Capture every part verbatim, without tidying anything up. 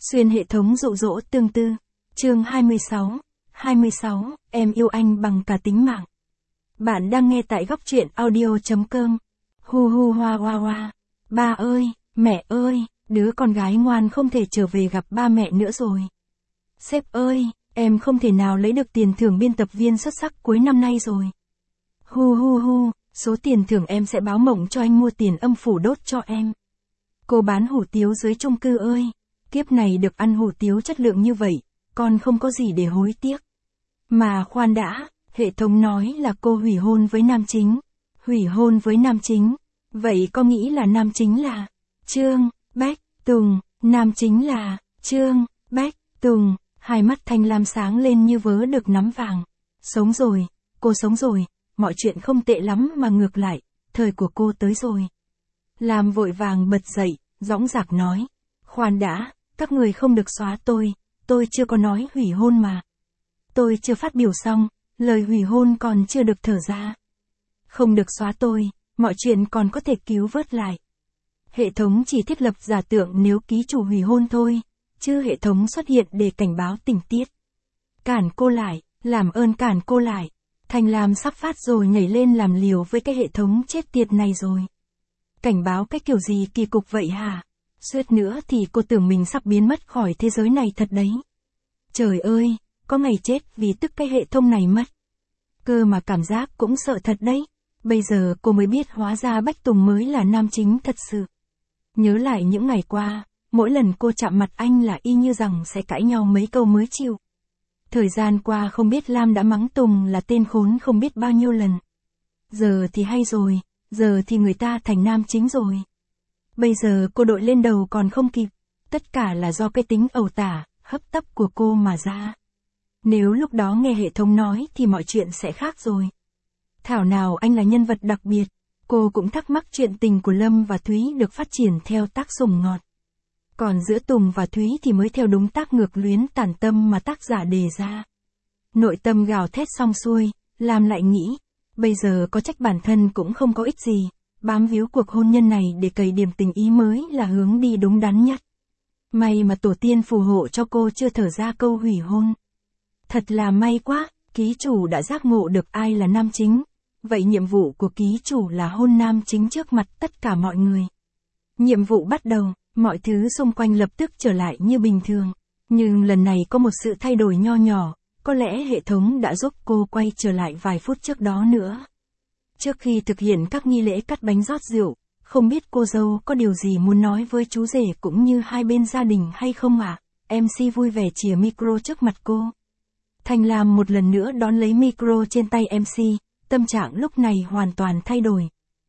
Xuyên hệ thống dụ dỗ tương tư. Chương hai mươi sáu. hai mươi sáu, em yêu anh bằng cả tính mạng. Bạn đang nghe tại góc truyện audio chấm com. Hu hu hoa hoa hoa. Ba ơi, mẹ ơi, đứa con gái ngoan không thể trở về gặp ba mẹ nữa rồi. Sếp ơi, em không thể nào lấy được tiền thưởng biên tập viên xuất sắc cuối năm nay rồi. Hu hu hu, số tiền thưởng em sẽ báo mộng cho anh mua tiền âm phủ đốt cho em. Cô bán hủ tiếu dưới chung cư ơi, kiếp này được ăn hủ tiếu chất lượng như vậy, con không có gì để hối tiếc. Mà khoan đã, hệ thống nói là cô hủy hôn với nam chính. Hủy hôn với nam chính. Vậy có nghĩ là nam chính là Trương Bách Tùng, nam chính là Trương Bách Tùng. Hai mắt Thanh Lam sáng lên như vớ được nắm vàng. Sống rồi, cô sống rồi, mọi chuyện không tệ lắm mà ngược lại, thời của cô tới rồi. Lam vội vàng bật dậy, dõng dạc nói. Khoan đã, các người không được xóa tôi, tôi chưa có nói hủy hôn mà. Tôi chưa phát biểu xong, lời hủy hôn còn chưa được thở ra. Không được xóa tôi, mọi chuyện còn có thể cứu vớt lại. Hệ thống chỉ thiết lập giả tượng nếu ký chủ hủy hôn thôi, chứ hệ thống xuất hiện để cảnh báo tình tiết. Cản cô lại, làm ơn cản cô lại. Thanh Lam sắp phát rồi nhảy lên làm liều với cái hệ thống chết tiệt này rồi. Cảnh báo cái kiểu gì kỳ cục vậy hả? Suýt nữa thì cô tưởng mình sắp biến mất khỏi thế giới này thật đấy. Trời ơi, có ngày chết vì tức cái hệ thống này mất. Cơ mà cảm giác cũng sợ thật đấy. Bây giờ cô mới biết hóa ra Bách Tùng mới là nam chính thật sự. Nhớ lại những ngày qua, mỗi lần cô chạm mặt anh là y như rằng sẽ cãi nhau mấy câu mới chịu. Thời gian qua không biết Lam đã mắng Tùng là tên khốn không biết bao nhiêu lần. Giờ thì hay rồi, giờ thì người ta thành nam chính rồi. Bây giờ cô đội lên đầu còn không kịp, tất cả là do cái tính ẩu tả, hấp tấp của cô mà ra. Nếu lúc đó nghe hệ thống nói thì mọi chuyện sẽ khác rồi. Thảo nào anh là nhân vật đặc biệt, cô cũng thắc mắc chuyện tình của Lâm và Thúy được phát triển theo tác sủng ngọt. Còn giữa Tùng và Thúy thì mới theo đúng tác ngược luyến tàn tâm mà tác giả đề ra. Nội tâm gào thét xong xuôi, Lam lại nghĩ, bây giờ có trách bản thân cũng không có ích gì. Bám víu cuộc hôn nhân này để cày điểm tình ý mới là hướng đi đúng đắn nhất. May mà tổ tiên phù hộ cho cô chưa thở ra câu hủy hôn. Thật là may quá, ký chủ đã giác ngộ được ai là nam chính. Vậy nhiệm vụ của ký chủ là hôn nam chính trước mặt tất cả mọi người. Nhiệm vụ bắt đầu, mọi thứ xung quanh lập tức trở lại như bình thường. Nhưng lần này có một sự thay đổi nho nhỏ, có lẽ hệ thống đã giúp cô quay trở lại vài phút trước đó nữa. Trước khi thực hiện các nghi lễ cắt bánh rót rượu, không biết cô dâu có điều gì muốn nói với chú rể cũng như hai bên gia đình hay không ạ? À? em xê vui vẻ chìa micro trước mặt cô. Thanh Lam một lần nữa đón lấy micro trên tay em xê, tâm trạng lúc này hoàn toàn thay đổi.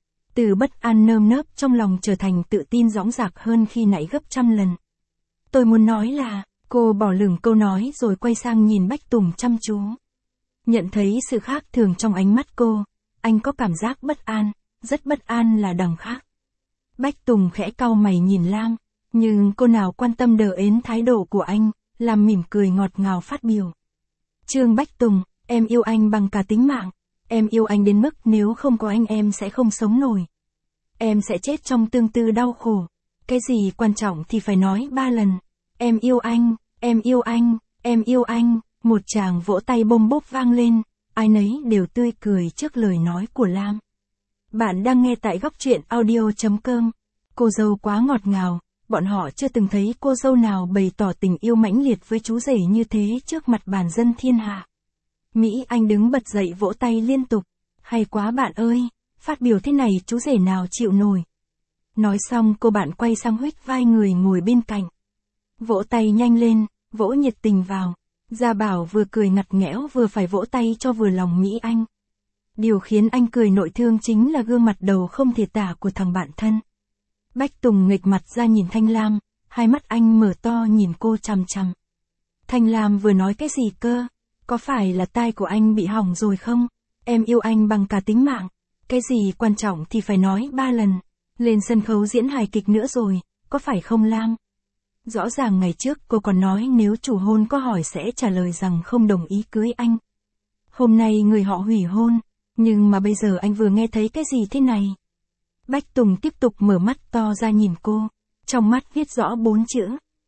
Từ bất an nơm nớp trong lòng trở thành tự tin dõng dạc hơn khi nãy gấp trăm lần. Tôi muốn nói là, cô bỏ lửng câu nói rồi quay sang nhìn Bách Tùng chăm chú. Nhận thấy sự khác thường trong ánh mắt cô. Anh có cảm giác bất an, rất bất an là đằng khác. Bách Tùng khẽ cau mày nhìn Lam, nhưng cô nào quan tâm đờ ến thái độ của anh, làm mỉm cười ngọt ngào phát biểu. Trương Bách Tùng, em yêu anh bằng cả tính mạng, em yêu anh đến mức nếu không có anh em sẽ không sống nổi. Em sẽ chết trong tương tư đau khổ, cái gì quan trọng thì phải nói ba lần. Em yêu anh, em yêu anh, em yêu anh, một tràng vỗ tay bôm bốp vang lên. Ai nấy đều tươi cười trước lời nói của Lam. Bạn đang nghe tại góc truyện audio chấm com. Cô dâu quá ngọt ngào, bọn họ chưa từng thấy cô dâu nào bày tỏ tình yêu mãnh liệt với chú rể như thế trước mặt bản dân thiên hạ. Mỹ Anh đứng bật dậy vỗ tay liên tục. Hay quá bạn ơi, phát biểu thế này chú rể nào chịu nổi. Nói xong cô bạn quay sang huých vai người ngồi bên cạnh. Vỗ tay nhanh lên, vỗ nhiệt tình vào. Gia Bảo vừa cười ngặt nghẽo vừa phải vỗ tay cho vừa lòng Mỹ Anh. Điều khiến anh cười nội thương chính là gương mặt đầu không thể tả của thằng bạn thân. Bách Tùng nghịch mặt ra nhìn Thanh Lam, hai mắt anh mở to nhìn cô chằm chằm. Thanh Lam vừa nói cái gì cơ? Có phải là tai của anh bị hỏng rồi không? Em yêu anh bằng cả tính mạng. Cái gì quan trọng thì phải nói ba lần. Lên sân khấu diễn hài kịch nữa rồi, có phải không Lam? Rõ ràng ngày trước cô còn nói nếu chủ hôn có hỏi sẽ trả lời rằng không đồng ý cưới anh. Hôm nay người họ hủy hôn, nhưng mà bây giờ anh vừa nghe thấy cái gì thế này? Bách Tùng tiếp tục mở mắt to ra nhìn cô, trong mắt viết rõ bốn chữ,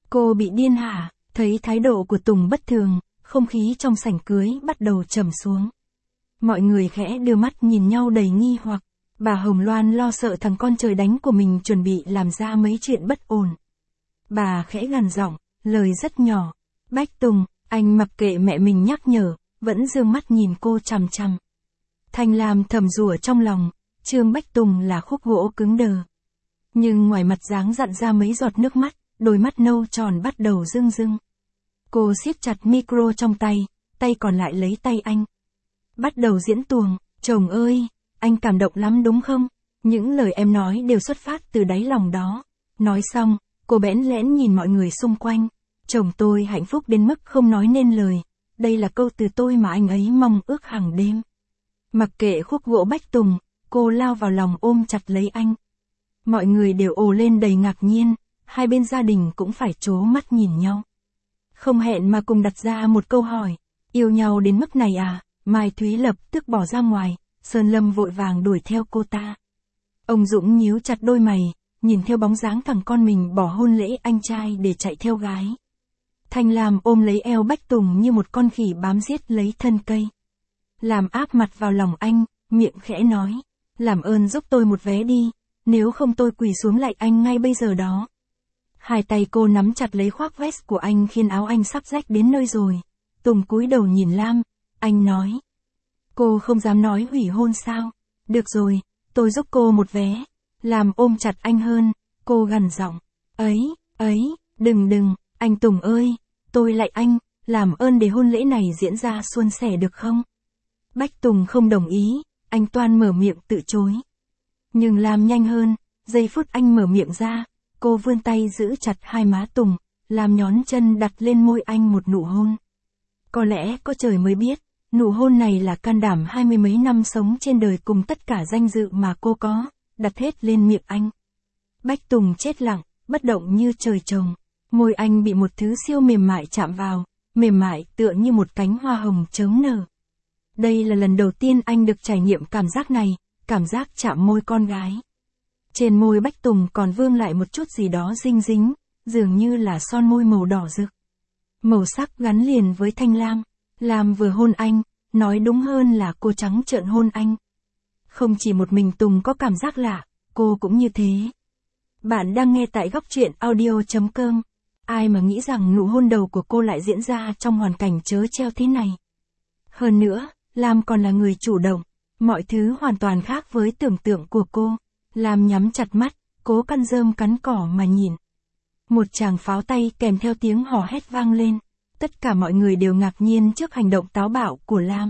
Cô bị điên hả? Thấy thái độ của Tùng bất thường, không khí trong sảnh cưới bắt đầu trầm xuống. Mọi người khẽ đưa mắt nhìn nhau đầy nghi hoặc. Bà Hồng Loan lo sợ thằng con trời đánh của mình chuẩn bị làm ra mấy chuyện bất ổn. Bà khẽ gằn giọng, lời rất nhỏ. Bách Tùng, anh mặc kệ mẹ mình nhắc nhở, vẫn dương mắt nhìn cô chằm chằm. Thanh Lam thầm rủa trong lòng, Trương Bách Tùng là khúc gỗ cứng đờ. Nhưng ngoài mặt dáng dặn ra mấy giọt nước mắt, đôi mắt nâu tròn bắt đầu rưng rưng. Cô siết chặt micro trong tay, tay còn lại lấy tay anh. Bắt đầu diễn tuồng, chồng ơi, anh cảm động lắm đúng không? Những lời em nói đều xuất phát từ đáy lòng đó. Nói xong, cô bẽn lẽn nhìn mọi người xung quanh. Chồng tôi hạnh phúc đến mức không nói nên lời. Đây là câu từ tôi mà anh ấy mong ước hàng đêm. Mặc kệ khúc gỗ Bách Tùng, cô lao vào lòng ôm chặt lấy anh. Mọi người đều ồ lên đầy ngạc nhiên, hai bên gia đình cũng phải trố mắt nhìn nhau. Không hẹn mà cùng đặt ra một câu hỏi, yêu nhau đến mức này à? Mai Thúy lập tức bỏ ra ngoài, Sơn Lâm vội vàng đuổi theo cô ta. Ông Dũng nhíu chặt đôi mày, nhìn theo bóng dáng thằng con mình bỏ hôn lễ anh trai để chạy theo gái. Thanh Lam ôm lấy eo Bách Tùng như một con khỉ bám giết lấy thân cây. Làm áp mặt vào lòng anh, miệng khẽ nói, làm ơn giúp tôi một vé đi, nếu không tôi quỳ xuống lạy anh ngay bây giờ đó. Hai tay cô nắm chặt lấy khoác vest của anh khiến áo anh sắp rách đến nơi rồi. Tùng cúi đầu nhìn Lam, anh nói. Cô không dám nói hủy hôn sao? Được rồi, tôi giúp cô một vé. Lam ôm chặt anh hơn, cô gằn giọng. Ấy, ấy, đừng đừng, anh Tùng ơi, tôi lạy anh, làm ơn để hôn lễ này diễn ra suôn sẻ được không? Bách Tùng không đồng ý, anh toan mở miệng từ chối. Nhưng Lam nhanh hơn, giây phút anh mở miệng ra, cô vươn tay giữ chặt hai má Tùng, làm nhón chân đặt lên môi anh một nụ hôn. Có lẽ có trời mới biết, nụ hôn này là can đảm hai mươi mấy năm sống trên đời cùng tất cả danh dự mà cô có, đặt hết lên miệng anh. Bách Tùng chết lặng, bất động như trời trồng, môi anh bị một thứ siêu mềm mại chạm vào, mềm mại tựa như một cánh hoa hồng chớm nở. Đây là lần đầu tiên anh được trải nghiệm cảm giác này, cảm giác chạm môi con gái. Trên môi Bách Tùng còn vương lại một chút gì đó dinh dính, dường như là son môi màu đỏ rực. Màu sắc gắn liền với Thanh Lam. Lam vừa hôn anh, nói đúng hơn là cô trắng trợn hôn anh. Không chỉ một mình Tùng có cảm giác lạ, cô cũng như thế. Bạn đang nghe tại góc truyện audio chấm com. Ai mà nghĩ rằng nụ hôn đầu của cô lại diễn ra trong hoàn cảnh trớ trêu thế này. Hơn nữa, Lam còn là người chủ động. Mọi thứ hoàn toàn khác với tưởng tượng của cô. Lam nhắm chặt mắt, cố căn rơm cắn cỏ mà nhìn. Một tràng pháo tay kèm theo tiếng hò hét vang lên. Tất cả mọi người đều ngạc nhiên trước hành động táo bạo của Lam.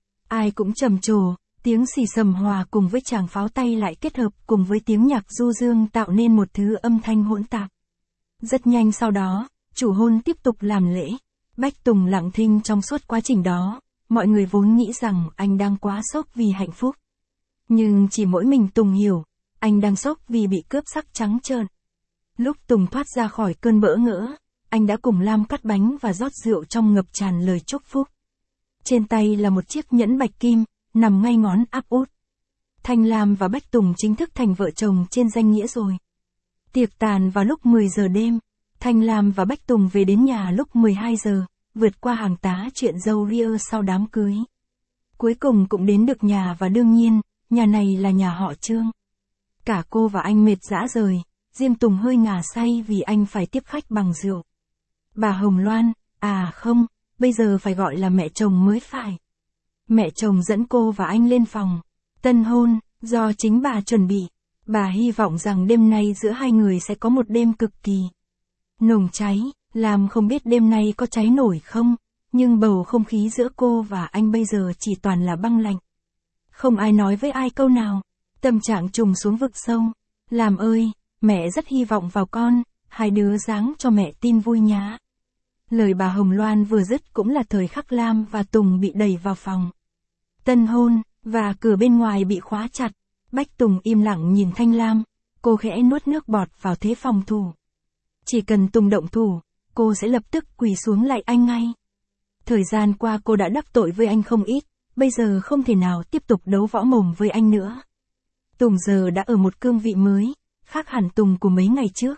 Ai cũng trầm trồ, tiếng xì xầm hòa cùng với tràng pháo tay lại kết hợp cùng với tiếng nhạc du dương tạo nên một thứ âm thanh hỗn tạp. Rất nhanh sau đó, chủ hôn tiếp tục làm lễ. Bách Tùng lặng thinh trong suốt quá trình đó, mọi người vốn nghĩ rằng anh đang quá sốc vì hạnh phúc. Nhưng chỉ mỗi mình Tùng hiểu, anh đang sốc vì bị cướp sắc trắng trợn. Lúc Tùng thoát ra khỏi cơn bỡ ngỡ, anh đã cùng Lam cắt bánh và rót rượu trong ngập tràn lời chúc phúc. Trên tay là một chiếc nhẫn bạch kim, nằm ngay ngón áp út. Thanh Lam và Bách Tùng chính thức thành vợ chồng trên danh nghĩa rồi. Tiệc tàn vào lúc mười giờ đêm, Thanh Lam và Bách Tùng về đến nhà lúc mười hai giờ, vượt qua hàng tá chuyện dâu ria sau đám cưới. Cuối cùng cũng đến được nhà và đương nhiên, nhà này là nhà họ Trương. Cả cô và anh mệt rã rời, riêng Tùng hơi ngà say vì anh phải tiếp khách bằng rượu. Bà Hồng Loan, à không, bây giờ phải gọi là mẹ chồng mới phải. Mẹ chồng dẫn cô và anh lên phòng. Tân hôn, do chính bà chuẩn bị. Bà hy vọng rằng đêm nay giữa hai người sẽ có một đêm cực kỳ nồng cháy, làm không biết đêm nay có cháy nổi không, nhưng bầu không khí giữa cô và anh bây giờ chỉ toàn là băng lạnh. Không ai nói với ai câu nào, tâm trạng trùng xuống vực sâu. Làm ơi, mẹ rất hy vọng vào con, hai đứa giáng cho mẹ tin vui nhá. Lời bà Hồng Loan vừa dứt cũng là thời khắc Lam và Tùng bị đẩy vào phòng. Tân hôn, và cửa bên ngoài bị khóa chặt. Bách Tùng im lặng nhìn Thanh Lam, cô khẽ nuốt nước bọt vào thế phòng thủ. Chỉ cần Tùng động thủ, cô sẽ lập tức quỳ xuống lạy anh ngay. Thời gian qua cô đã đắc tội với anh không ít, bây giờ không thể nào tiếp tục đấu võ mồm với anh nữa. Tùng giờ đã ở một cương vị mới, khác hẳn Tùng của mấy ngày trước.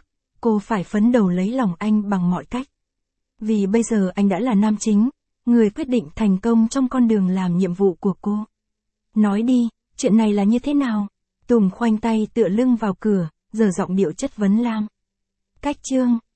cô phải phấn đấu lấy lòng anh bằng mọi cách. Vì bây giờ anh đã là nam chính, người quyết định thành công trong con đường làm nhiệm vụ của cô. Nói đi, chuyện này là như thế nào? Tùng khoanh tay tựa lưng vào cửa, giờ giọng điệu chất vấn Lam. Cách chương